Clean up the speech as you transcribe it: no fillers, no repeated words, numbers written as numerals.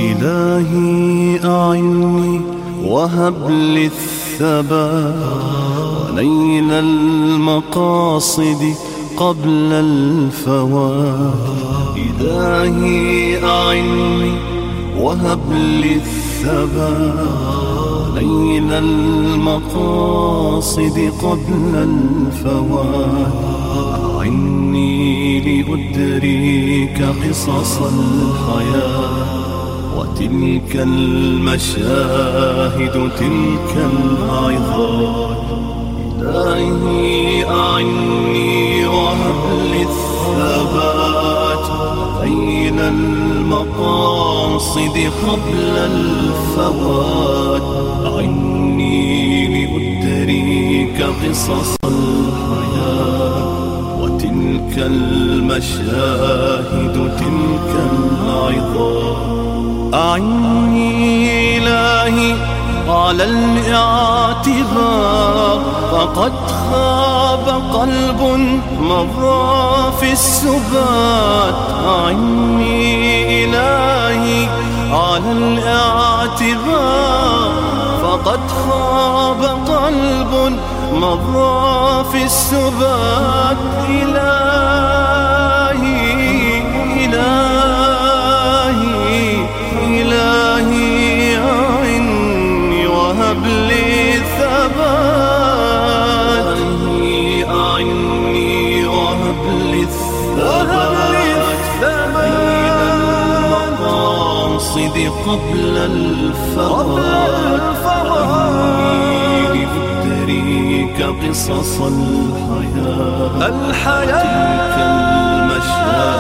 إلهي أعني وهب لي الثبات ونيل المقاصد قبل الفوات. إلهي أعني وهب لي الثبات ونيل المقاصد قبل الفوات. أعني لأدرك قصص الحياة وتلك المشاهد تلك العظات. إلهي أعني وهب لي الثبات بين المقاصد قبل الفوات. أعني لأدرك قصص الحياة وتلك المشاهد تلك العظات. أعني إلهي على الاعتبار فقد خاب قلب مضى في السبات. أعني إلهي على الاعتبار فقد خاب قلب مضى في السبات. إلهي إلهي إلهي أعني وهب لي ثبات. إلهي أعني وهب لي الثبات بين المقاصد قبل الفوات. أعني لأدرك قصص الحياة تلك المشاهد